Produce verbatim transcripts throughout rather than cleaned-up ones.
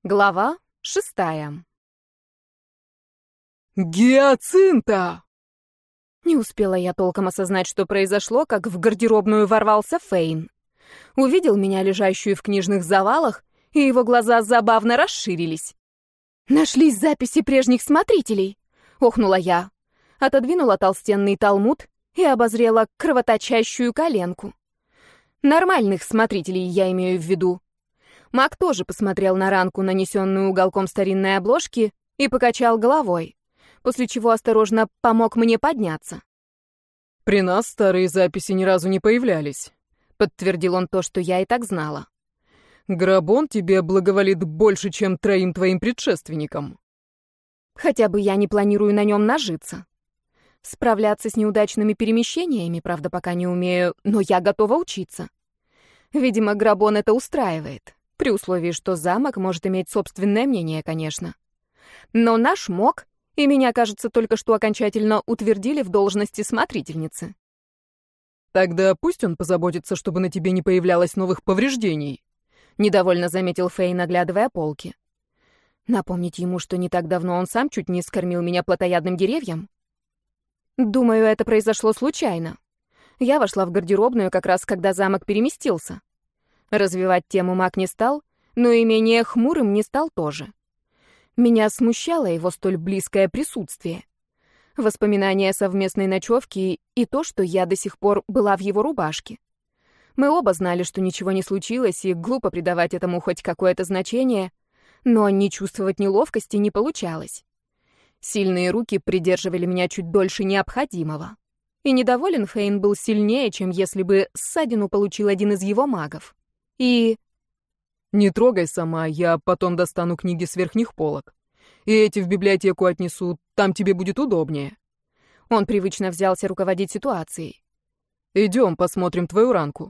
Глава шестая. «Гиацинта!» Не успела я толком осознать, что произошло, как в гардеробную ворвался Фейн. Увидел меня, лежащую в книжных завалах, и его глаза забавно расширились. «Нашлись записи прежних смотрителей!» — охнула я. Отодвинула толстенный талмуд и обозрела кровоточащую коленку. Нормальных смотрителей я имею в виду. Маг тоже посмотрел на ранку, нанесенную уголком старинной обложки, и покачал головой, после чего осторожно помог мне подняться. «При нас старые записи ни разу не появлялись», — подтвердил он то, что я и так знала. «Грабон тебе благоволит больше, чем троим твоим предшественникам». Хотя бы я не планирую на нем нажиться. Справляться с неудачными перемещениями, правда, пока не умею, но я готова учиться. Видимо, Грабон это устраивает. При условии, что замок может иметь собственное мнение, конечно. Но наш мог, и меня, кажется, только что окончательно утвердили в должности смотрительницы. «Тогда пусть он позаботится, чтобы на тебе не появлялось новых повреждений», — недовольно заметил Фейн, оглядывая полки. Напомнить ему, что не так давно он сам чуть не скормил меня плотоядным деревьям? Думаю, это произошло случайно. Я вошла в гардеробную как раз, когда замок переместился. Развивать тему маг не стал, но и менее хмурым не стал тоже. Меня смущало его столь близкое присутствие. Воспоминания совместной ночевки и то, что я до сих пор была в его рубашке. Мы оба знали, что ничего не случилось, и глупо придавать этому хоть какое-то значение, но не чувствовать неловкости не получалось. Сильные руки придерживали меня чуть дольше необходимого. И недоволен Фейн был сильнее, чем если бы ссадину получил один из его магов. И... «Не трогай сама, я потом достану книги с верхних полок. И эти в библиотеку отнесу, там тебе будет удобнее». Он привычно взялся руководить ситуацией. «Идем, посмотрим твою ранку».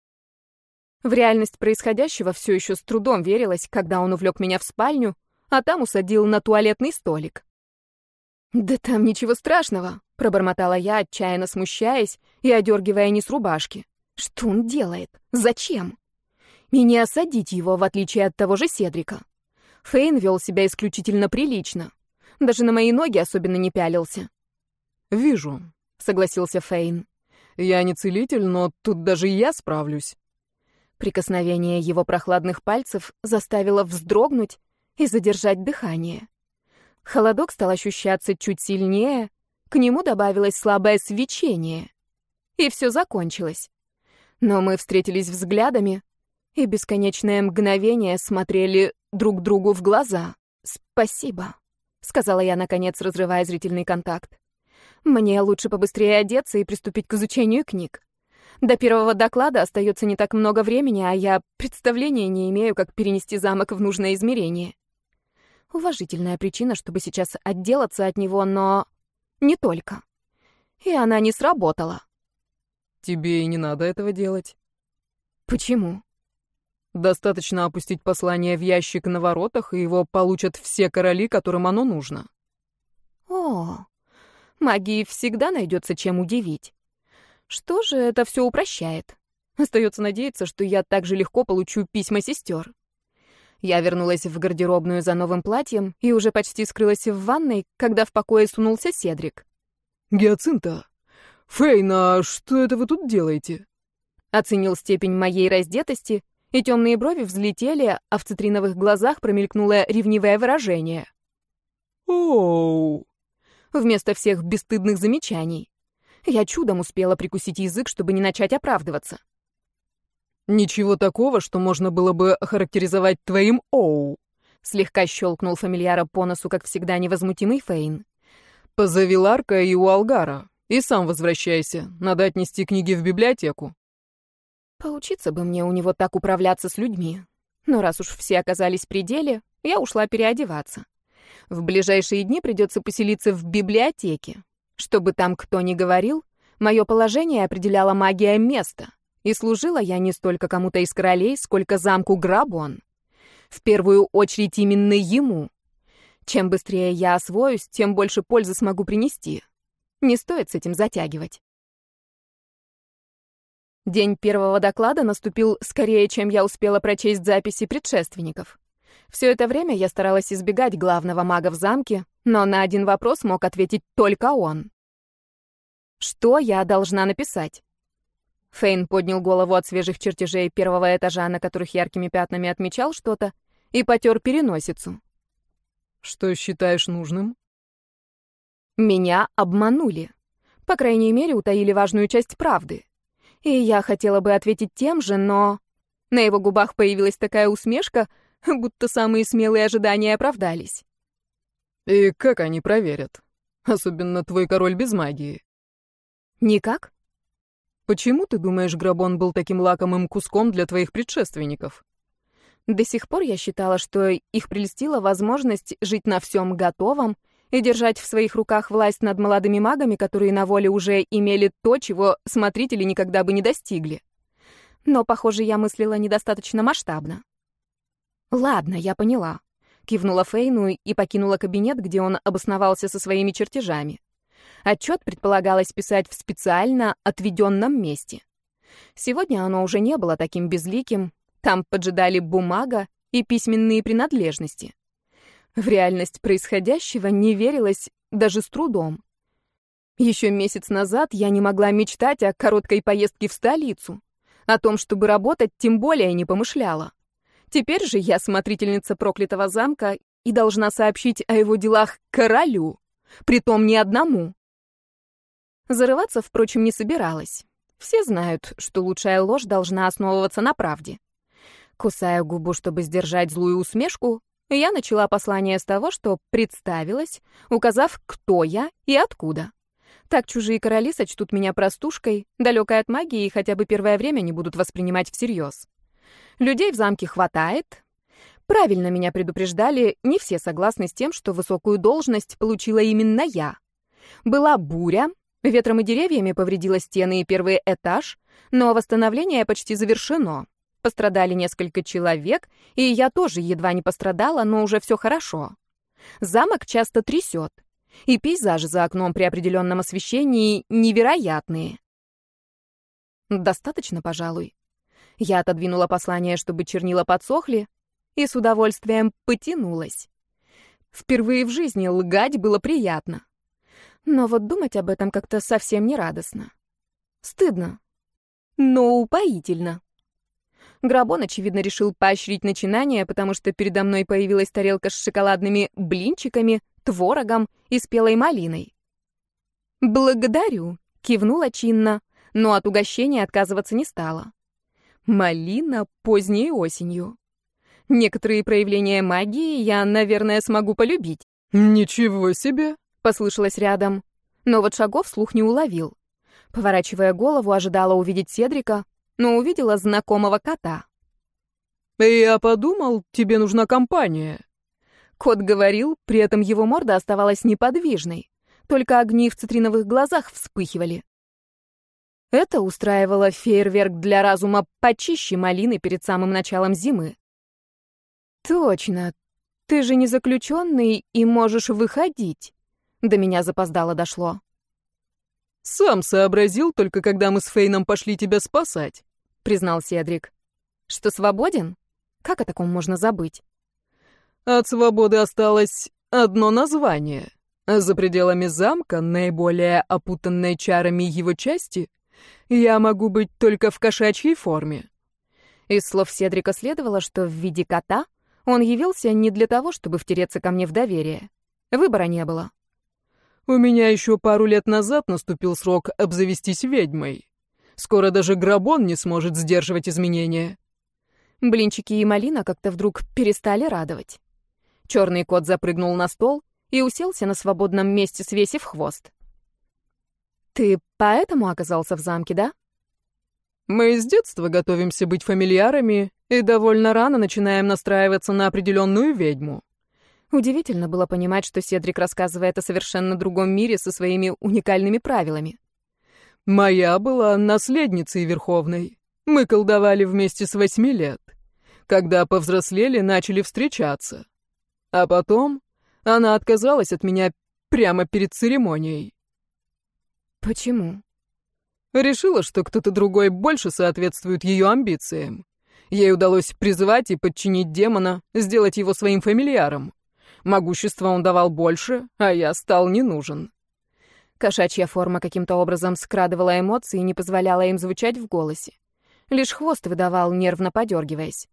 В реальность происходящего все еще с трудом верилось, когда он увлек меня в спальню, а там усадил на туалетный столик. «Да там ничего страшного», — пробормотала я, отчаянно смущаясь и одергивая низ рубашки. «Что он делает? Зачем?» И не осадить его, в отличие от того же Седрика. Фейн вел себя исключительно прилично. Даже на мои ноги особенно не пялился. «Вижу», — согласился Фейн. «Я не целитель, но тут даже я справлюсь». Прикосновение его прохладных пальцев заставило вздрогнуть и задержать дыхание. Холодок стал ощущаться чуть сильнее, к нему добавилось слабое свечение. И все закончилось. Но мы встретились взглядами, и бесконечное мгновение смотрели друг другу в глаза. «Спасибо», — сказала я, наконец, разрывая зрительный контакт. «Мне лучше побыстрее одеться и приступить к изучению книг. До первого доклада остается не так много времени, а я представления не имею, как перенести замок в нужное измерение. Уважительная причина, чтобы сейчас отделаться от него, но не только. И она не сработала». «Тебе и не надо этого делать». «Почему?» «Достаточно опустить послание в ящик на воротах, и его получат все короли, которым оно нужно». «О, магии всегда найдется чем удивить. Что же это все упрощает? Остается надеяться, что я так же легко получу письма сестер». Я вернулась в гардеробную за новым платьем и уже почти скрылась в ванной, когда в покое сунулся Седрик. «Гиацинта! Фейн, а что это вы тут делаете?» Оценил степень моей раздетости, и темные брови взлетели, а в цитриновых глазах промелькнуло ревнивое выражение. «Оу!» Вместо всех бесстыдных замечаний. Я чудом успела прикусить язык, чтобы не начать оправдываться. «Ничего такого, что можно было бы охарактеризовать твоим «оу», — слегка щелкнул фамильяра по носу, как всегда, невозмутимый Фейн. «Позови Ларка и Уалгара, и сам возвращайся. Надо отнести книги в библиотеку». Поучиться бы мне у него так управляться с людьми. Но раз уж все оказались при деле, я ушла переодеваться. В ближайшие дни придется поселиться в библиотеке. Чтобы там кто ни говорил, мое положение определяла магия места. И служила я не столько кому-то из королей, сколько замку Грабон. В первую очередь именно ему. Чем быстрее я освоюсь, тем больше пользы смогу принести. Не стоит с этим затягивать. День первого доклада наступил скорее, чем я успела прочесть записи предшественников. Все это время я старалась избегать главного мага в замке, но на один вопрос мог ответить только он. Что я должна написать? Фейн поднял голову от свежих чертежей первого этажа, на которых яркими пятнами отмечал что-то, и потер переносицу. Что считаешь нужным? Меня обманули. По крайней мере, утаили важную часть правды. И я хотела бы ответить тем же, но... На его губах появилась такая усмешка, будто самые смелые ожидания оправдались. И как они проверят? Особенно твой король без магии. Никак? Почему, ты думаешь, Грабон был таким лакомым куском для твоих предшественников? До сих пор я считала, что их прельстила возможность жить на всем готовом и держать в своих руках власть над молодыми магами, которые на воле уже имели то, чего смотрители никогда бы не достигли. Но, похоже, я мыслила недостаточно масштабно. «Ладно, я поняла», — кивнула Фейну и покинула кабинет, где он обосновался со своими чертежами. Отчет предполагалось писать в специально отведенном месте. Сегодня оно уже не было таким безликим, там поджидали бумага и письменные принадлежности. В реальность происходящего не верилось даже с трудом. Еще месяц назад я не могла мечтать о короткой поездке в столицу. О том, чтобы работать, тем более не помышляла. Теперь же я смотрительница проклятого замка и должна сообщить о его делах королю, притом не одному. Зарываться, впрочем, не собиралась. Все знают, что лучшая ложь должна основываться на правде. Кусая губу, чтобы сдержать злую усмешку, я начала послание с того, что представилась, указав, кто я и откуда. Так чужие короли сочтут меня простушкой, далекой от магии и хотя бы первое время не будут воспринимать всерьез. Людей в замке хватает. Правильно меня предупреждали, не все согласны с тем, что высокую должность получила именно я. Была буря, ветром и деревьями повредила стены и первый этаж, но восстановление почти завершено. Пострадали несколько человек, и я тоже едва не пострадала, но уже все хорошо. Замок часто трясет, и пейзажи за окном при определенном освещении невероятные. Достаточно, пожалуй. Я отодвинула послание, чтобы чернила подсохли, и с удовольствием потянулась. Впервые в жизни лгать было приятно. Но вот думать об этом как-то совсем не радостно. Стыдно, но упоительно. Грабон, очевидно, решил поощрить начинание, потому что передо мной появилась тарелка с шоколадными блинчиками, творогом и спелой малиной. «Благодарю», — кивнула чинно, но от угощения отказываться не стала. Малина поздней осенью. Некоторые проявления магии я, наверное, смогу полюбить. «Ничего себе!» — послышалось рядом, но вот шагов слух не уловил. Поворачивая голову, ожидала увидеть Седрика, но увидела знакомого кота. «Я подумал, тебе нужна компания». Кот говорил, при этом его морда оставалась неподвижной, только огни в цитриновых глазах вспыхивали. Это устраивало фейерверк для разума почище малины перед самым началом зимы. «Точно, ты же не заключенный и можешь выходить», — до меня запоздало дошло. «Сам сообразил, только когда мы с Фейном пошли тебя спасать», — признал Седрик. «Что, свободен? Как о таком можно забыть?» «От свободы осталось одно название. А за пределами замка, наиболее опутанной чарами его части, я могу быть только в кошачьей форме». Из слов Седрика следовало, что в виде кота он явился не для того, чтобы втереться ко мне в доверие. Выбора не было. «У меня еще пару лет назад наступил срок обзавестись ведьмой. Скоро даже Грабон не сможет сдерживать изменения». Блинчики и малина как-то вдруг перестали радовать. Черный кот запрыгнул на стол и уселся на свободном месте, свесив хвост. «Ты поэтому оказался в замке, да?» «Мы с детства готовимся быть фамильярами и довольно рано начинаем настраиваться на определенную ведьму». Удивительно было понимать, что Седрик рассказывает о совершенно другом мире со своими уникальными правилами. «Моя была наследницей Верховной. Мы колдовали вместе с восьми лет. Когда повзрослели, начали встречаться. А потом она отказалась от меня прямо перед церемонией». «Почему?» Решила, что кто-то другой больше соответствует ее амбициям. Ей удалось призвать и подчинить демона, сделать его своим фамильяром. Могущества он давал больше, а я стал не нужен. Кошачья форма каким-то образом скрадывала эмоции и не позволяла им звучать в голосе. Лишь хвост выдавал, нервно подергиваясь.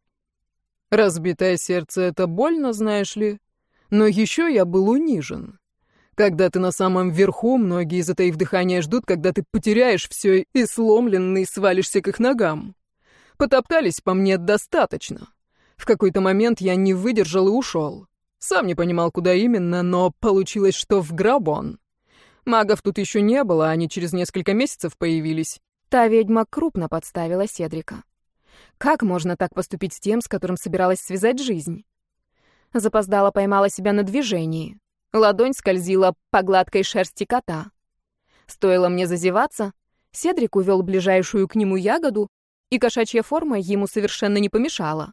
Разбитое сердце — это больно, знаешь ли. Но еще я был унижен. Когда ты на самом верху, многие, затаив дыхание, ждут, когда ты потеряешь все и сломленный свалишься к их ногам. Потоптались по мне достаточно. В какой-то момент я не выдержал и ушел. Сам не понимал, куда именно, но получилось, что в Грабон. Магов тут еще не было, они через несколько месяцев появились. Та ведьма крупно подставила Седрика. Как можно так поступить с тем, с которым собиралась связать жизнь? Запоздала, поймала себя на движении. Ладонь скользила по гладкой шерсти кота. Стоило мне зазеваться, Седрик увел ближайшую к нему ягоду, и кошачья форма ему совершенно не помешала.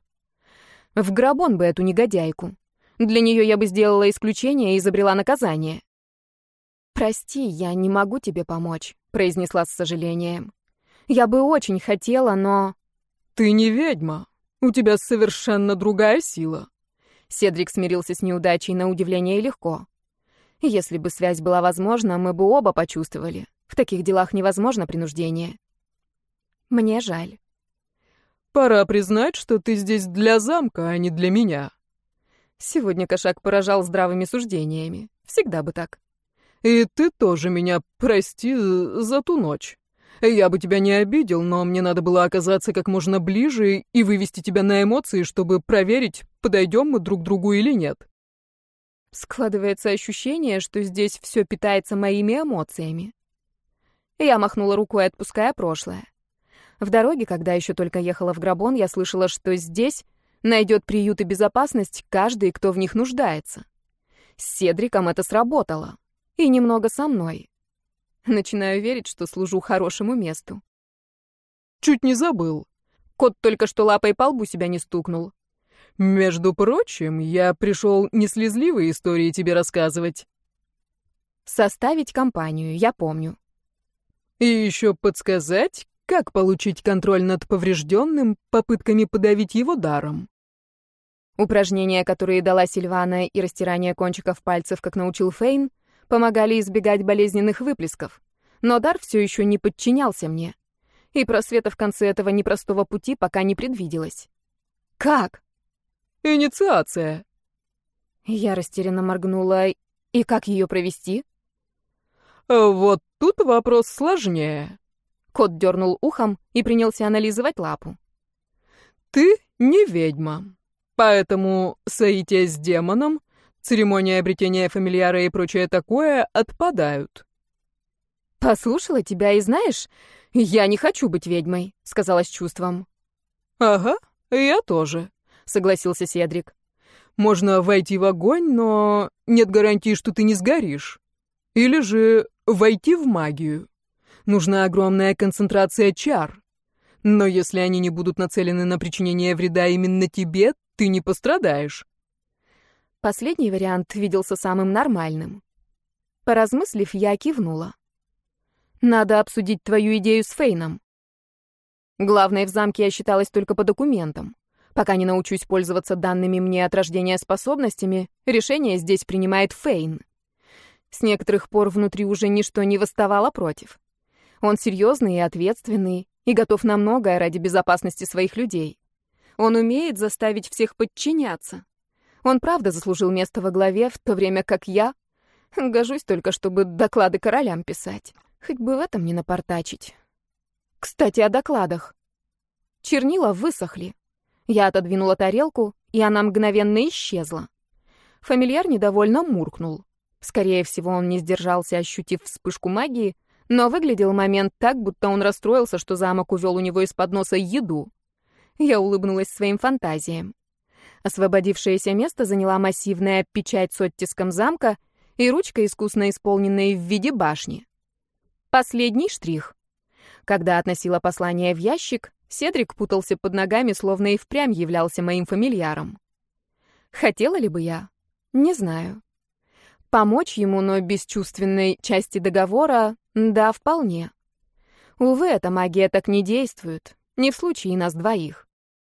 В Грабон бы эту негодяйку. Для нее я бы сделала исключение и изобрела наказание. «Прости, я не могу тебе помочь», — произнесла с сожалением. «Я бы очень хотела, но...» «Ты не ведьма. У тебя совершенно другая сила». Седрик смирился с неудачей на удивление легко. Если бы связь была возможна, мы бы оба почувствовали. В таких делах невозможно принуждение. Мне жаль. Пора признать, что ты здесь для замка, а не для меня. Сегодня кошак поражал здравыми суждениями. Всегда бы так. И ты тоже меня прости за ту ночь. Я бы тебя не обидел, но мне надо было оказаться как можно ближе и вывести тебя на эмоции, чтобы проверить, подойдем мы друг другу или нет. Складывается ощущение, что здесь все питается моими эмоциями. Я махнула рукой, отпуская прошлое. В дороге, когда еще только ехала в Грабон, я слышала, что здесь найдет приют и безопасность каждый, кто в них нуждается. С Седриком это сработало. И немного со мной. Начинаю верить, что служу хорошему месту. Чуть не забыл. Кот только что лапой по лбу себя не стукнул. Между прочим, я пришел не слезливые истории тебе рассказывать. Составить компанию, я помню. И еще подсказать, как получить контроль над поврежденным попытками подавить его даром. Упражнения, которые дала Сильвана, и растирание кончиков пальцев, как научил Фейн, помогали избегать болезненных выплесков, но дар все еще не подчинялся мне, и просвета в конце этого непростого пути пока не предвиделось. Как? Инициация. Я растерянно моргнула. И как ее провести? Вот тут вопрос сложнее. Кот дернул ухом и принялся анализировать лапу. Ты не ведьма, поэтому соитие с демоном, церемония обретения фамильяра и прочее такое отпадают. «Послушала тебя и знаешь, я не хочу быть ведьмой», — сказала с чувством. «Ага, я тоже», — согласился Седрик. «Можно войти в огонь, но нет гарантии, что ты не сгоришь. Или же войти в магию. Нужна огромная концентрация чар. Но если они не будут нацелены на причинение вреда именно тебе, ты не пострадаешь». Последний вариант виделся самым нормальным. Поразмыслив, я кивнула. «Надо обсудить твою идею с Фейном. Главное, в замке я считалась только по документам. Пока не научусь пользоваться данными мне от рождения способностями, решение здесь принимает Фейн. С некоторых пор внутри уже ничто не восставало против. Он серьезный и ответственный, и готов на многое ради безопасности своих людей. Он умеет заставить всех подчиняться. Он правда заслужил место во главе, в то время как я гожусь только, чтобы доклады королям писать. Хоть бы в этом не напортачить. Кстати, о докладах. Чернила высохли. Я отодвинула тарелку, и она мгновенно исчезла. Фамильяр недовольно муркнул. Скорее всего, он не сдержался, ощутив вспышку магии, но выглядел момент так, будто он расстроился, что замок увел у него из-под носа еду. Я улыбнулась своим фантазиям. Освободившееся место заняла массивная печать с оттиском замка и ручка, искусно исполненная в виде башни. Последний штрих. Когда относила послание в ящик, Седрик путался под ногами, словно и впрямь являлся моим фамильяром. Хотела ли бы я? Не знаю. Помочь ему, но без чувственной части договора, да, вполне. Увы, эта магия так не действует, не в случае нас двоих.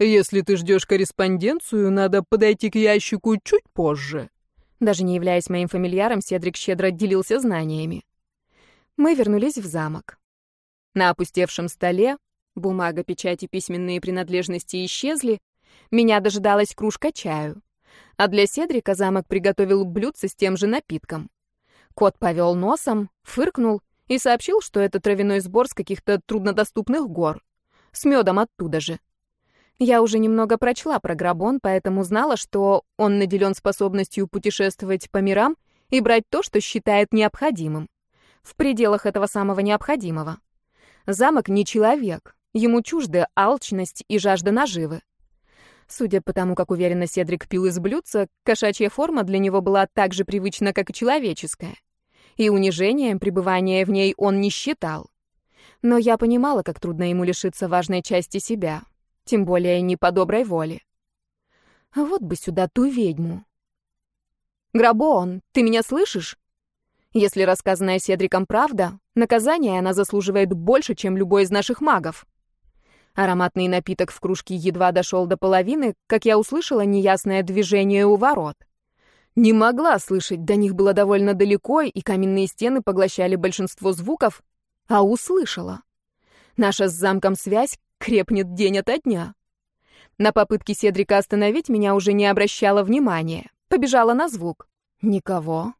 Если ты ждешь корреспонденцию, надо подойти к ящику чуть позже. Даже не являясь моим фамильяром, Седрик щедро делился знаниями. Мы вернулись в замок. На опустевшем столе бумага, печать и письменные принадлежности исчезли. Меня дожидалась кружка чаю. А для Седрика замок приготовил блюдце с тем же напитком. Кот повел носом, фыркнул и сообщил, что это травяной сбор с каких-то труднодоступных гор. С медом оттуда же. Я уже немного прочла про Грабон, поэтому знала, что он наделен способностью путешествовать по мирам и брать то, что считает необходимым. В пределах этого самого необходимого. Замок не человек. Ему чужды алчность и жажда наживы. Судя по тому, как уверенно Седрик пил из блюдца, кошачья форма для него была так же привычна, как и человеческая. И унижением пребывания в ней он не считал. Но я понимала, как трудно ему лишиться важной части себя. Тем более не по доброй воле. А вот бы сюда ту ведьму. «Грабон, ты меня слышишь? Если рассказанная Седриком правда, наказание она заслуживает больше, чем любой из наших магов». Ароматный напиток в кружке едва дошел до половины, как я услышала неясное движение у ворот. Не могла слышать, до них было довольно далеко, и каменные стены поглощали большинство звуков, а услышала. Наша с замком связь крепнет день ото дня. На попытки Седрика остановить меня уже не обращала внимания. Побежала на звук. Никого.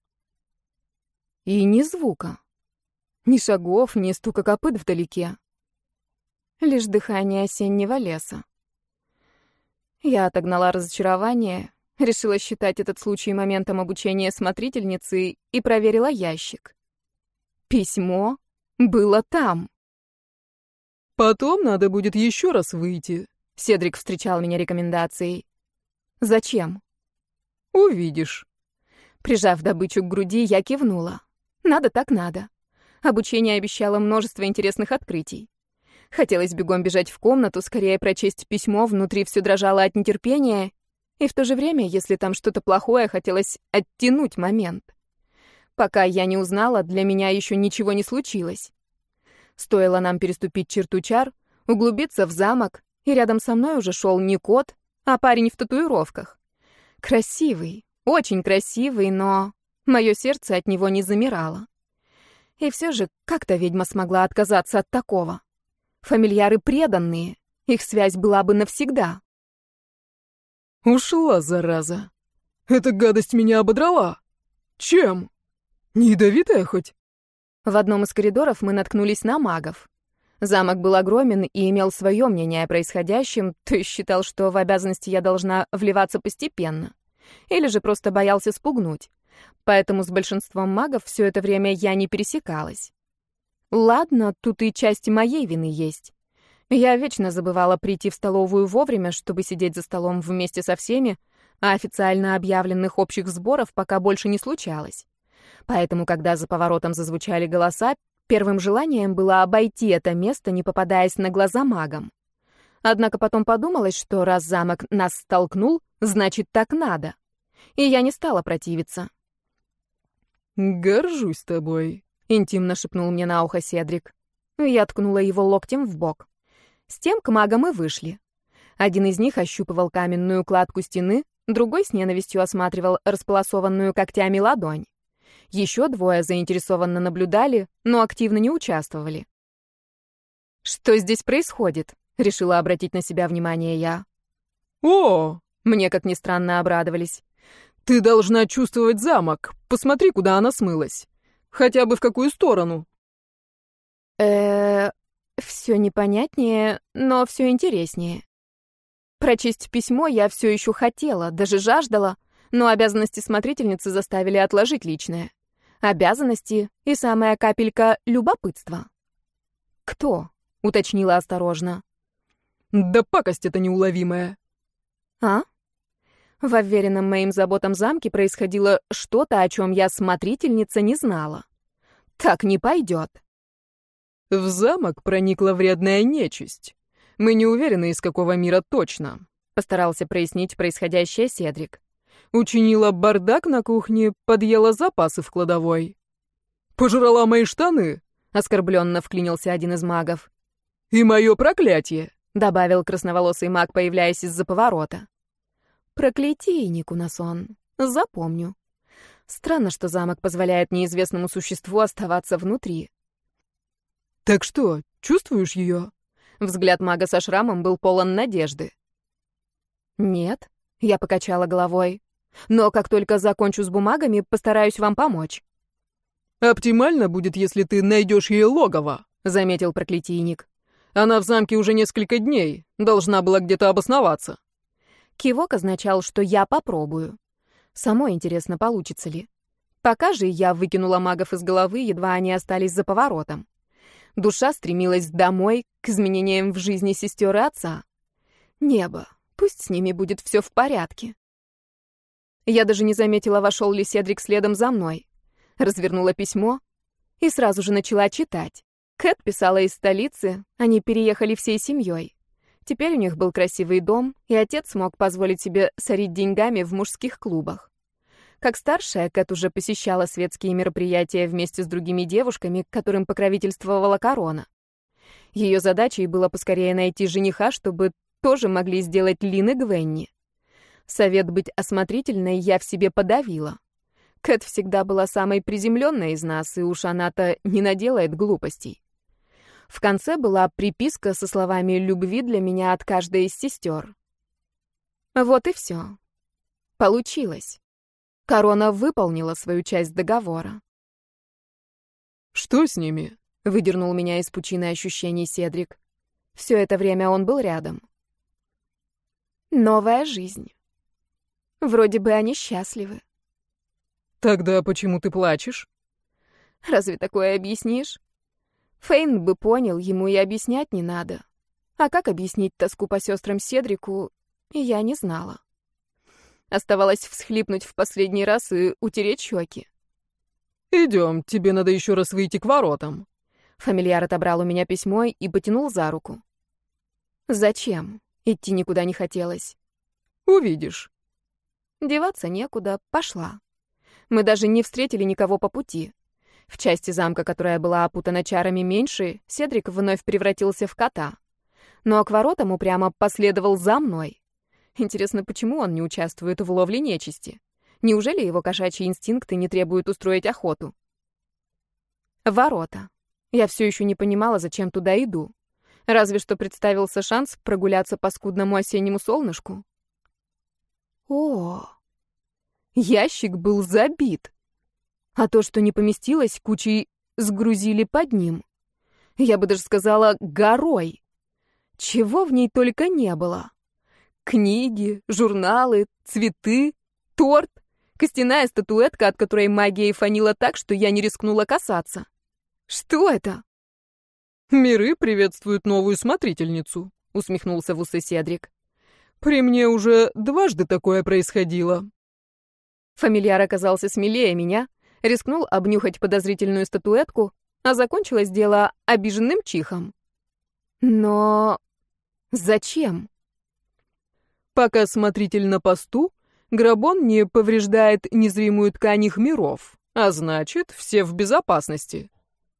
И ни звука. Ни шагов, ни стука копыт вдалеке. Лишь дыхание осеннего леса. Я отогнала разочарование, решила считать этот случай моментом обучения смотрительницы и проверила ящик. Письмо было там. Потом надо будет еще раз выйти. Седрик встречал меня рекомендацией. Зачем? Увидишь. Прижав добычу к груди, я кивнула. Надо так надо. Обучение обещало множество интересных открытий. Хотелось бегом бежать в комнату, скорее прочесть письмо, внутри все дрожало от нетерпения, и в то же время, если там что-то плохое, хотелось оттянуть момент. Пока я не узнала, для меня еще ничего не случилось. Стоило нам переступить черту чар, углубиться в замок, и рядом со мной уже шел не кот, а парень в татуировках. Красивый, очень красивый, но мое сердце от него не замирало. И все же как-то ведьма смогла отказаться от такого. Фамильяры преданные, их связь была бы навсегда. Ушла, зараза. Эта гадость меня ободрала. Чем? Не ядовитая хоть? В одном из коридоров мы наткнулись на магов. Замок был огромен и имел свое мнение о происходящем, то есть считал, что в обязанности я должна вливаться постепенно. Или же просто боялся спугнуть. Поэтому с большинством магов все это время я не пересекалась. Ладно, тут и часть моей вины есть. Я вечно забывала прийти в столовую вовремя, чтобы сидеть за столом вместе со всеми, а официально объявленных общих сборов пока больше не случалось. Поэтому, когда за поворотом зазвучали голоса, первым желанием было обойти это место, не попадаясь на глаза магам. Однако потом подумалось, что раз замок нас столкнул, значит, так надо. И я не стала противиться. «Горжусь тобой», — интимно шепнул мне на ухо Седрик. Я ткнула его локтем в бок. С тем к магам и вышли. Один из них ощупывал каменную кладку стены, другой с ненавистью осматривал располосованную когтями ладонь. Еще двое заинтересованно наблюдали, но активно не участвовали. «Что здесь происходит?» — решила обратить на себя внимание я. «О!» — мне, как ни странно, обрадовались. «Ты должна чувствовать замок. Посмотри, куда она смылась. Хотя бы в какую сторону». Э-э... Все непонятнее, но все интереснее. Прочесть письмо я все еще хотела, даже жаждала, но обязанности смотрительницы заставили отложить личное. Обязанности и самая капелька любопытства. «Кто?» — уточнила осторожно. «Да пакость это неуловимая». «А?» В уверенном моим заботам замке происходило что-то, о чем я, смотрительница, не знала. Так не пойдет. В замок проникла вредная нечисть. Мы не уверены, из какого мира точно, постарался прояснить происходящее Седрик. Учинила бардак на кухне, подъела запасы в кладовой. Пожрала мои штаны, оскорбленно вклинился один из магов. И мое проклятие. — добавил красноволосый маг, появляясь из-за поворота. «Проклятие, Никунасон. Запомню. Странно, что замок позволяет неизвестному существу оставаться внутри». «Так что, чувствуешь ее?» Взгляд мага со шрамом был полон надежды. «Нет», — я покачала головой. «Но как только закончу с бумагами, постараюсь вам помочь». «Оптимально будет, если ты найдешь ее логово», — заметил проклятийник. «Она в замке уже несколько дней, должна была где-то обосноваться». Кивок означал, что я попробую. Самой интересно, получится ли. Пока же я выкинула магов из головы, едва они остались за поворотом. Душа стремилась домой, к изменениям в жизни сестер и отца. Небо, пусть с ними будет все в порядке. Я даже не заметила, вошел ли Седрик следом за мной. Развернула письмо и сразу же начала читать. Кэт писала из столицы, они переехали всей семьей. Теперь у них был красивый дом, и отец смог позволить себе сорить деньгами в мужских клубах. Как старшая, Кэт уже посещала светские мероприятия вместе с другими девушками, которым покровительствовала корона. Ее задачей было поскорее найти жениха, чтобы тоже могли сделать Лин и Гвенни. Совет быть осмотрительной я в себе подавила. Кэт всегда была самой приземленной из нас, и уж она-то не наделает глупостей. В конце была приписка со словами любви для меня от каждой из сестер. Вот и все. Получилось. Корона выполнила свою часть договора. «Что с ними?» — выдернул меня из пучины ощущений Седрик. Все это время он был рядом. Новая жизнь. Вроде бы они счастливы. «Тогда почему ты плачешь?» Разве такое объяснишь? Фейн бы понял, ему и объяснять не надо. А как объяснить тоску по сестрам Седрику, я не знала. Оставалось всхлипнуть в последний раз и утереть щеки. «Идем, тебе надо еще раз выйти к воротам». Фамильяр отобрал у меня письмо и потянул за руку. Зачем? Идти никуда не хотелось. «Увидишь». Деваться некуда, пошла. Мы даже не встретили никого по пути. В части замка, которая была опутана чарами меньше, Седрик вновь превратился в кота. Но к воротам упрямо последовал за мной. Интересно, почему он не участвует в ловле нечисти? Неужели его кошачьи инстинкты не требуют устроить охоту? Ворота. Я все еще не понимала, зачем туда иду. Разве что представился шанс прогуляться по скудному осеннему солнышку. О, ящик был забит. А то, что не поместилось, кучей сгрузили под ним. Я бы даже сказала, горой. Чего в ней только не было. Книги, журналы, цветы, торт, костяная статуэтка, от которой магия фанила так, что я не рискнула касаться. Что это? «Миры приветствуют новую смотрительницу», — усмехнулся в усы Седрик. «При мне уже дважды такое происходило». Фамильяр оказался смелее меня, рискнул обнюхать подозрительную статуэтку, а закончилось дело обиженным чихом. Но зачем? Пока смотритель на посту, Грабон не повреждает незримую ткань их миров, а значит, все в безопасности.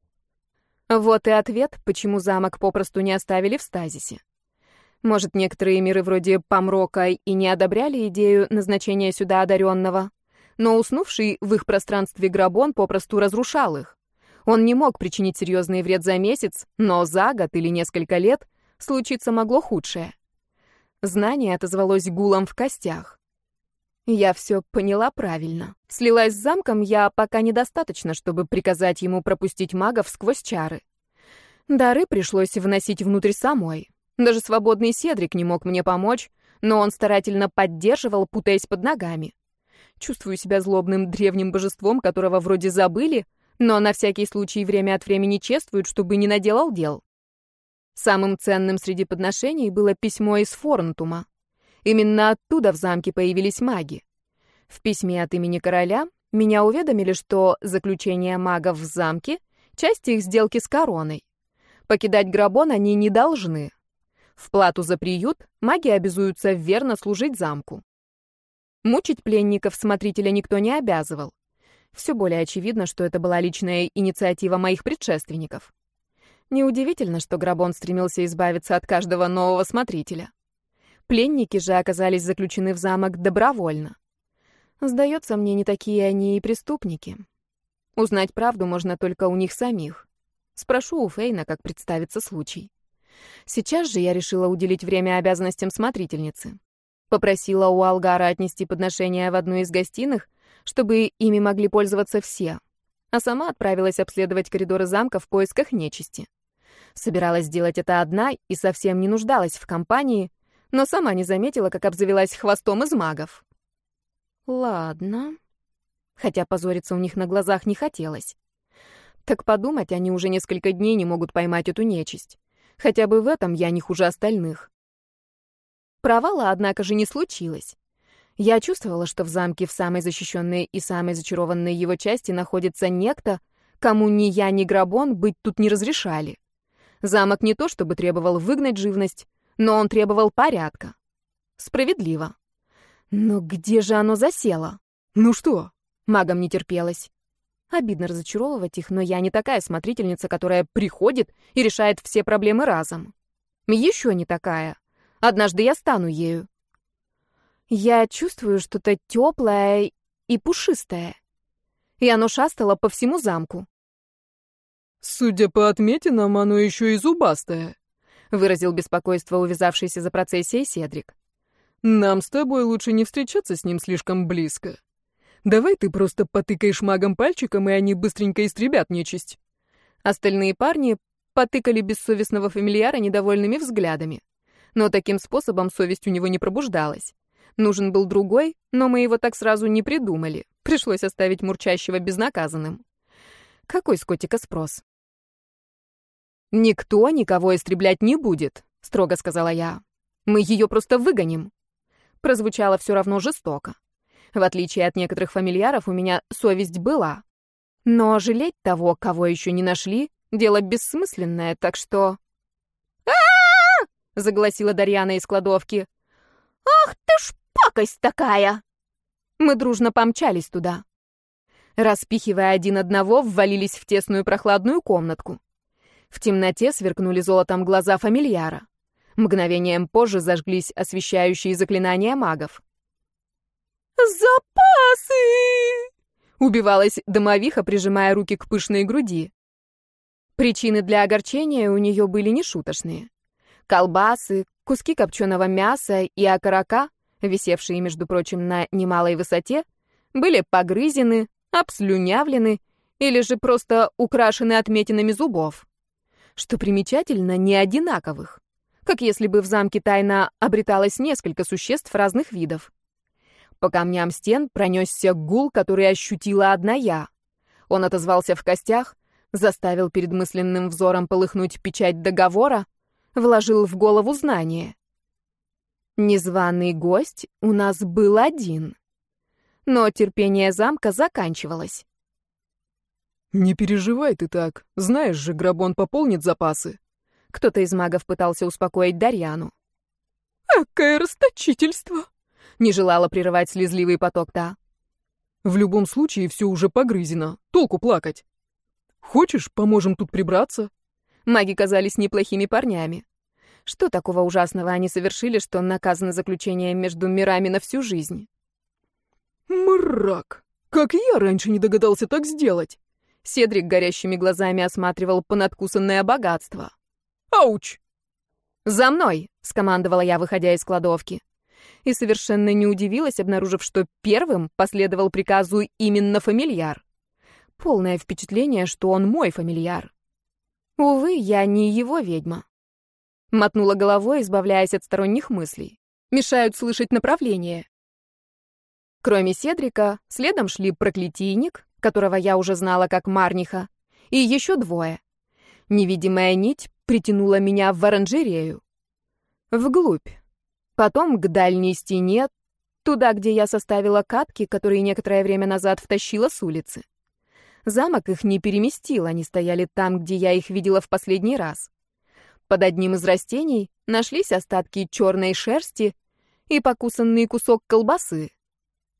Вот и ответ, почему замок попросту не оставили в стазисе. Может, некоторые миры вроде Помрока и не одобряли идею назначения сюда одаренного, но уснувший в их пространстве Грабон попросту разрушал их. Он не мог причинить серьезный вред за месяц, но за год или несколько лет случиться могло худшее. Знание отозвалось гулом в костях. Я все поняла правильно. Слилась с замком я пока недостаточно, чтобы приказать ему пропустить магов сквозь чары. Дары пришлось вносить внутрь самой. Даже свободный Седрик не мог мне помочь, но он старательно поддерживал, путаясь под ногами. Чувствую себя злобным древним божеством, которого вроде забыли, но на всякий случай время от времени чествуют, чтобы не наделал дел. Самым ценным среди подношений было письмо из Форнтума. Именно оттуда в замке появились маги. В письме от имени короля меня уведомили, что заключение магов в замке — часть их сделки с короной. Покидать Грабон они не должны. В плату за приют маги обязуются верно служить замку. Мучить пленников смотрителя никто не обязывал. Все более очевидно, что это была личная инициатива моих предшественников. Неудивительно, что Грабон стремился избавиться от каждого нового смотрителя. Пленники же оказались заключены в замок добровольно. Сдается мне, не такие они и преступники. Узнать правду можно только у них самих. Спрошу у Фейна, как представится случай. Сейчас же я решила уделить время обязанностям смотрительницы. Попросила у Алгара отнести подношения в одну из гостиных, чтобы ими могли пользоваться все, а сама отправилась обследовать коридоры замка в поисках нечисти. Собиралась сделать это одна и совсем не нуждалась в компании, но сама не заметила, как обзавелась хвостом из магов. Ладно. Хотя позориться у них на глазах не хотелось. Так подумать, они уже несколько дней не могут поймать эту нечисть. Хотя бы в этом я не хуже остальных. Провала, однако же, не случилось. Я чувствовала, что в замке в самой защищенной и самой зачарованной его части находится некто, кому ни я, ни Грабон быть тут не разрешали. Замок не то чтобы требовал выгнать живность, но он требовал порядка. Справедливо. Но где же оно засело? Ну что? Магам не терпелось. Обидно разочаровывать их, но я не такая смотрительница, которая приходит и решает все проблемы разом. Еще не такая. Однажды я стану ею. Я чувствую что-то теплое и пушистое. И оно шастало по всему замку. Судя по отметинам, оно еще и зубастое, выразил беспокойство увязавшийся за процессией Седрик. Нам с тобой лучше не встречаться с ним слишком близко. Давай ты просто потыкаешь магом пальчиком, и они быстренько истребят нечисть. Остальные парни потыкали бессовестного фамильяра недовольными взглядами. Но таким способом совесть у него не пробуждалась. Нужен был другой, но мы его так сразу не придумали. Пришлось оставить мурчащего безнаказанным. Какой с котика спрос? «Никто никого истреблять не будет», — строго сказала я. «Мы ее просто выгоним». Прозвучало все равно жестоко. В отличие от некоторых фамильяров, у меня совесть была. Но жалеть того, кого еще не нашли, дело бессмысленное, так что... «А-а-а!» — загласила Дарьяна из кладовки. «Ах ты ж пакость такая!» Мы дружно помчались туда. Распихивая один одного, ввалились в тесную прохладную комнатку. В темноте сверкнули золотом глаза фамильяра. Мгновением позже зажглись освещающие заклинания магов. «Запасы!» — убивалась домовиха, прижимая руки к пышной груди. Причины для огорчения у нее были нешуточные. Колбасы, куски копченого мяса и окорока, висевшие, между прочим, на немалой высоте, были погрызены, обслюнявлены или же просто украшены отметинами зубов. Что примечательно, не одинаковых. Как если бы в замке тайно обреталось несколько существ разных видов. По камням стен пронесся гул, который ощутила одна я. Он отозвался в костях, заставил перед мысленным взором полыхнуть печать договора, вложил в голову знание. Незваный гость у нас был один. Но терпение замка заканчивалось. «Не переживай ты так. Знаешь же, Грабон пополнит запасы». Кто-то из магов пытался успокоить Дарьяну. «Какое расточительство!» — не желала прерывать слезливый поток та. «В любом случае все уже погрызено. Толку плакать. Хочешь, поможем тут прибраться?» Маги казались неплохими парнями. Что такого ужасного они совершили, что наказаны заключением между мирами на всю жизнь? «Мрак! Как я раньше не догадался так сделать!» Седрик горящими глазами осматривал понадкусанное богатство. «Ауч!» «За мной!» — скомандовала я, выходя из кладовки. И совершенно не удивилась, обнаружив, что первым последовал приказу именно фамильяр. Полное впечатление, что он мой фамильяр. Увы, я не его ведьма. Мотнула головой, избавляясь от сторонних мыслей. Мешают слышать направление. Кроме Седрика, следом шли проклятийник, которого я уже знала как Марниха, и еще двое. Невидимая нить притянула меня в оранжерею. Вглубь. Потом к дальней стене, туда, где я составила катки, которые некоторое время назад втащила с улицы. Замок их не переместил, они стояли там, где я их видела в последний раз. Под одним из растений нашлись остатки черной шерсти и покусанный кусок колбасы.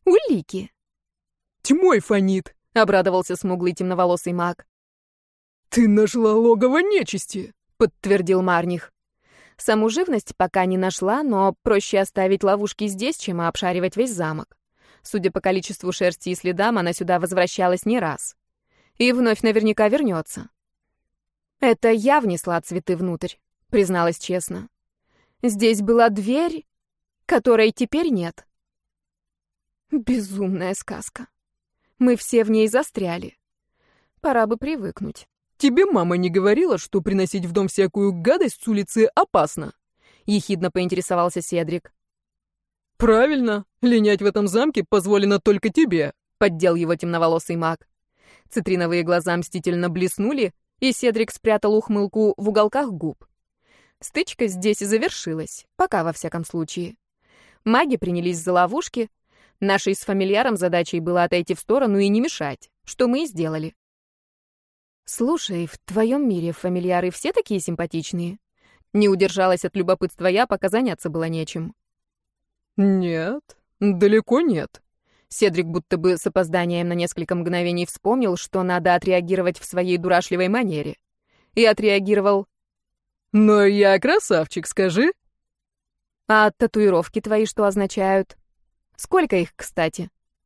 Улики. «Тьмой фонит!» — обрадовался смуглый темноволосый маг. «Ты нашла логово нечисти», — подтвердил Марних. Саму живность пока не нашла, но проще оставить ловушки здесь, чем обшаривать весь замок. Судя по количеству шерсти и следам, она сюда возвращалась не раз. И вновь наверняка вернется. «Это я внесла цветы внутрь», — призналась честно. «Здесь была дверь, которой теперь нет». Безумная сказка. Мы все в ней застряли. Пора бы привыкнуть. «Тебе мама не говорила, что приносить в дом всякую гадость с улицы опасно?» — ехидно поинтересовался Седрик. «Правильно, линять в этом замке позволено только тебе», — поддел его темноволосый маг. Цитриновые глаза мстительно блеснули, и Седрик спрятал ухмылку в уголках губ. Стычка здесь и завершилась, пока во всяком случае. Маги принялись за ловушки. Нашей с фамильяром задачей было отойти в сторону и не мешать, что мы и сделали. «Слушай, в твоем мире фамильяры все такие симпатичные?» Не удержалась от любопытства я, пока заняться было нечем. «Нет, далеко нет». Седрик будто бы с опозданием на несколько мгновений вспомнил, что надо отреагировать в своей дурашливой манере. И отреагировал: «Но я красавчик, скажи». «А татуировки твои что означают? Сколько их, кстати?»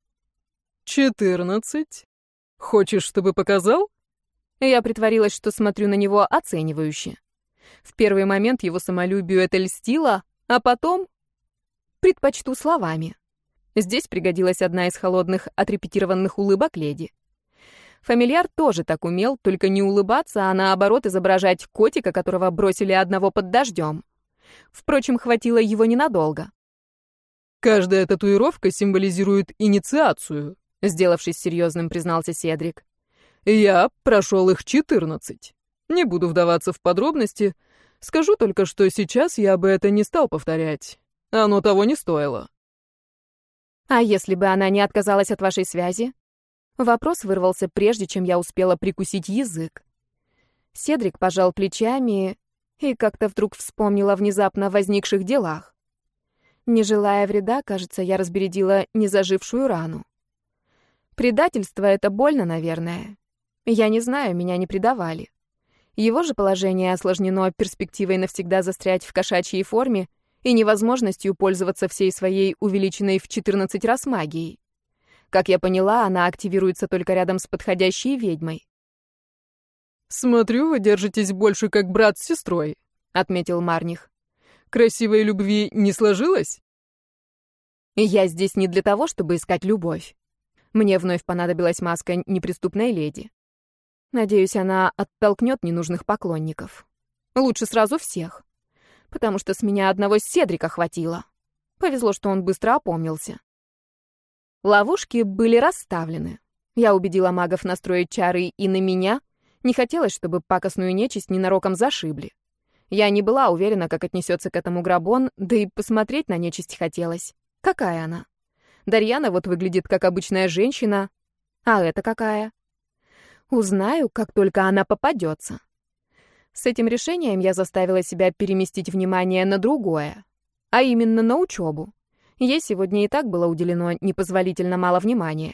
«Четырнадцать. Хочешь, чтобы показал?» Я притворилась, что смотрю на него оценивающе. В первый момент его самолюбию это льстило, а потом предпочту словами. Здесь пригодилась одна из холодных, отрепетированных улыбок леди. Фамильяр тоже так умел, только не улыбаться, а наоборот изображать котика, которого бросили одного под дождем. Впрочем, хватило его ненадолго. «Каждая татуировка символизирует инициацию», — сделавшись серьезным, признался Седрик. «Я прошел их четырнадцать. Не буду вдаваться в подробности. Скажу только, что сейчас я бы это не стал повторять. Оно того не стоило». «А если бы она не отказалась от вашей связи?» Вопрос вырвался прежде, чем я успела прикусить язык. Седрик пожал плечами и как-то вдруг вспомнил о внезапно возникших делах. Не желая вреда, кажется, я разбередила незажившую рану. Предательство — это больно, наверное. Я не знаю, меня не предавали. Его же положение осложнено перспективой навсегда застрять в кошачьей форме и невозможностью пользоваться всей своей увеличенной в четырнадцать раз магией. Как я поняла, она активируется только рядом с подходящей ведьмой. «Смотрю, вы держитесь больше как брат с сестрой», — отметил Марних. «Красивой любви не сложилось?» «Я здесь не для того, чтобы искать любовь. Мне вновь понадобилась маска неприступной леди. Надеюсь, она оттолкнет ненужных поклонников. Лучше сразу всех. Потому что с меня одного Седрика хватило. Повезло, что он быстро опомнился. Ловушки были расставлены. Я убедила магов настроить чары и на меня. Не хотелось, чтобы пакостную нечисть ненароком зашибли. Я не была уверена, как отнесется к этому Грабон, да и посмотреть на нечисть хотелось. Какая она? Дарьяна вот выглядит как обычная женщина. А это какая? Узнаю, как только она попадется. С этим решением я заставила себя переместить внимание на другое, а именно на учебу. Ей сегодня и так было уделено непозволительно мало внимания.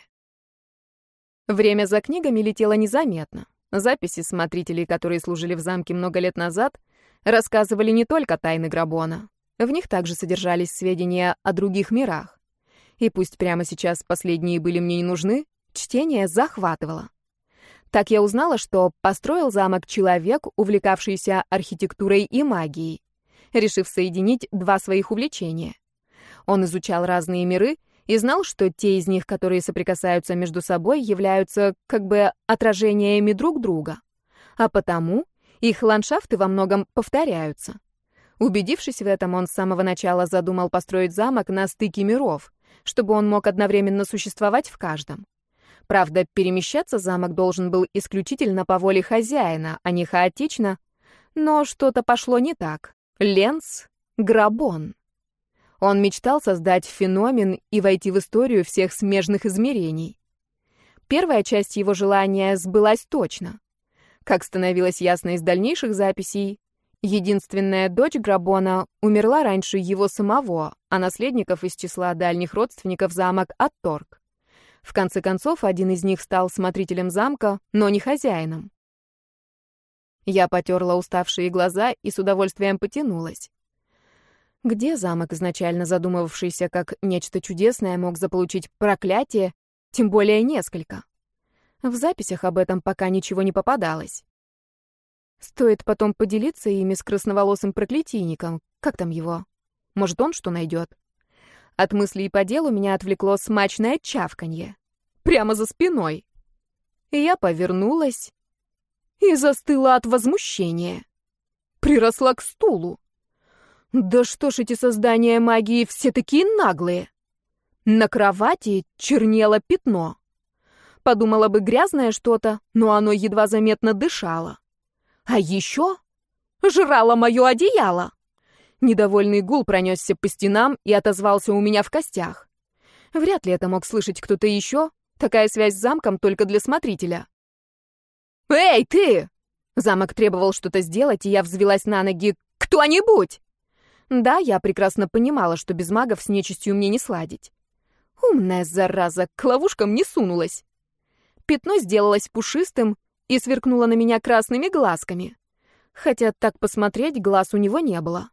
Время за книгами летело незаметно. Записи смотрителей, которые служили в замке много лет назад, рассказывали не только тайны Грабона. В них также содержались сведения о других мирах. И пусть прямо сейчас последние были мне не нужны, чтение захватывало. Так я узнала, что построил замок человек, увлекавшийся архитектурой и магией, решив соединить два своих увлечения. Он изучал разные миры и знал, что те из них, которые соприкасаются между собой, являются как бы отражениями друг друга, а потому их ландшафты во многом повторяются. Убедившись в этом, он с самого начала задумал построить замок на стыке миров, чтобы он мог одновременно существовать в каждом. Правда, перемещаться замок должен был исключительно по воле хозяина, а не хаотично, но что-то пошло не так. Ленс — Грабон. Он мечтал создать феномен и войти в историю всех смежных измерений. Первая часть его желания сбылась точно. Как становилось ясно из дальнейших записей, единственная дочь Грабона умерла раньше его самого, а наследников из числа дальних родственников замок отторг. В конце концов, один из них стал смотрителем замка, но не хозяином. Я потерла уставшие глаза и с удовольствием потянулась. Где замок, изначально задумывавшийся как нечто чудесное, мог заполучить проклятие, тем более несколько? В записях об этом пока ничего не попадалось. Стоит потом поделиться ими с красноволосым проклятийником. Как там его? Может, он что найдет? От мыслей по делу меня отвлекло смачное чавканье. Прямо за спиной. И я повернулась и застыла от возмущения. Приросла к стулу. Да что ж эти создания магии все такие наглые? На кровати чернело пятно. Подумала бы, грязное что-то, но оно едва заметно дышало. А еще жрало мое одеяло. Недовольный гул пронесся по стенам и отозвался у меня в костях. Вряд ли это мог слышать кто-то еще. Такая связь с замком только для смотрителя. «Эй, ты!» Замок требовал что-то сделать, и я взвилась на ноги. «Кто-нибудь!» Да, я прекрасно понимала, что без магов с нечистью мне не сладить. Умная зараза, к ловушкам не сунулась. Пятно сделалось пушистым и сверкнуло на меня красными глазками. Хотя так посмотреть глаз у него не было.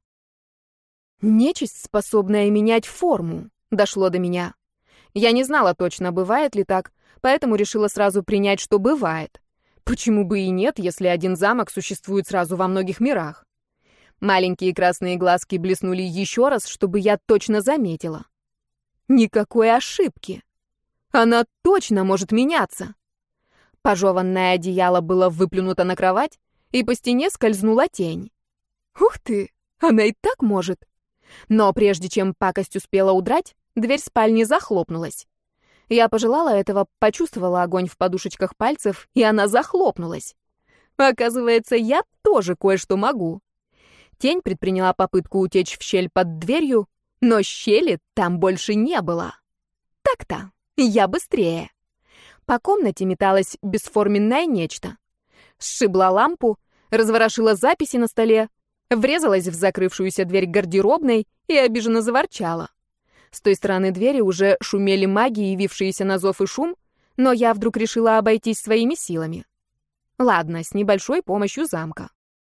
Нечисть, способная менять форму, дошло до меня. Я не знала точно, бывает ли так, поэтому решила сразу принять, что бывает. Почему бы и нет, если один замок существует сразу во многих мирах? Маленькие красные глазки блеснули еще раз, чтобы я точно заметила. Никакой ошибки. Она точно может меняться. Пожеванное одеяло было выплюнуто на кровать, и по стене скользнула тень. Ух ты, она и так может. Но прежде чем пакость успела удрать, дверь спальни захлопнулась. Я пожелала этого, почувствовала огонь в подушечках пальцев, и она захлопнулась. Оказывается, я тоже кое-что могу. Тень предприняла попытку утечь в щель под дверью, но щели там больше не было. Так-то, я быстрее. По комнате металось бесформенное нечто. Сшибла лампу, разворошила записи на столе, врезалась в закрывшуюся дверь гардеробной и обиженно заворчала. С той стороны двери уже шумели маги, явившиеся на зов и шум, но я вдруг решила обойтись своими силами. Ладно, с небольшой помощью замка.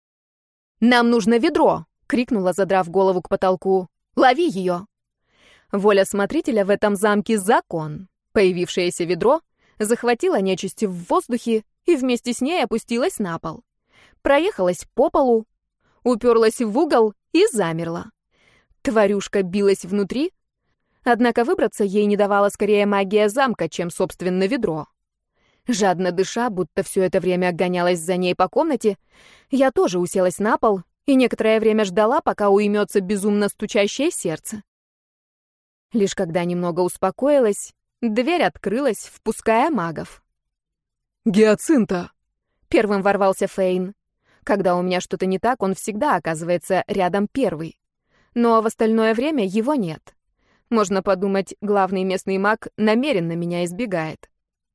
«Нам нужно ведро!» — крикнула, задрав голову к потолку. «Лови ее!» Воля смотрителя в этом замке — закон. Появившееся ведро захватило нечисть в воздухе и вместе с ней опустилась на пол. Проехалась по полу, уперлась в угол и замерла. Тварюшка билась внутри, однако выбраться ей не давала скорее магия замка, чем, собственно, ведро. Жадно дыша, будто все это время гонялась за ней по комнате, я тоже уселась на пол и некоторое время ждала, пока уймется безумно стучащее сердце. Лишь когда немного успокоилась, дверь открылась, впуская магов. «Гиацинта!» Первым ворвался Фейн. Когда у меня что-то не так, он всегда оказывается рядом первый. Но в остальное время его нет. Можно подумать, главный местный маг намеренно меня избегает.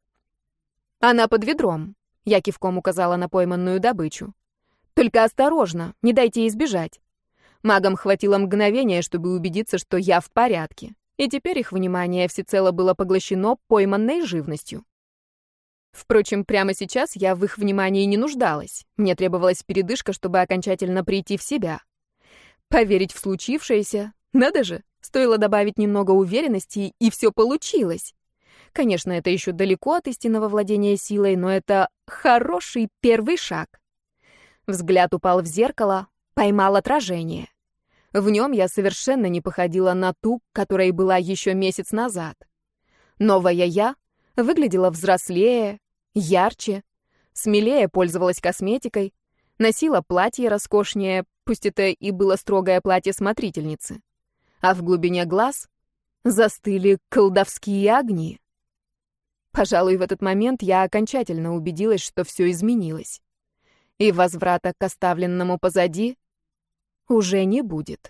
«Она под ведром», — я кивком указала на пойманную добычу. «Только осторожно, не дайте ей сбежать». Магам хватило мгновения, чтобы убедиться, что я в порядке, и теперь их внимание всецело было поглощено пойманной живностью. Впрочем, прямо сейчас я в их внимании не нуждалась. Мне требовалась передышка, чтобы окончательно прийти в себя. Поверить в случившееся, надо же, стоило добавить немного уверенности, и все получилось. Конечно, это еще далеко от истинного владения силой, но это хороший первый шаг. Взгляд упал в зеркало, поймал отражение. В нем я совершенно не походила на ту, которой была еще месяц назад. Новая я выглядела взрослее, ярче, смелее пользовалась косметикой, носила платье роскошнее, пусть это и было строгое платье смотрительницы. А в глубине глаз застыли колдовские огни. Пожалуй, в этот момент я окончательно убедилась, что все изменилось. И возврата к оставленному позади уже не будет.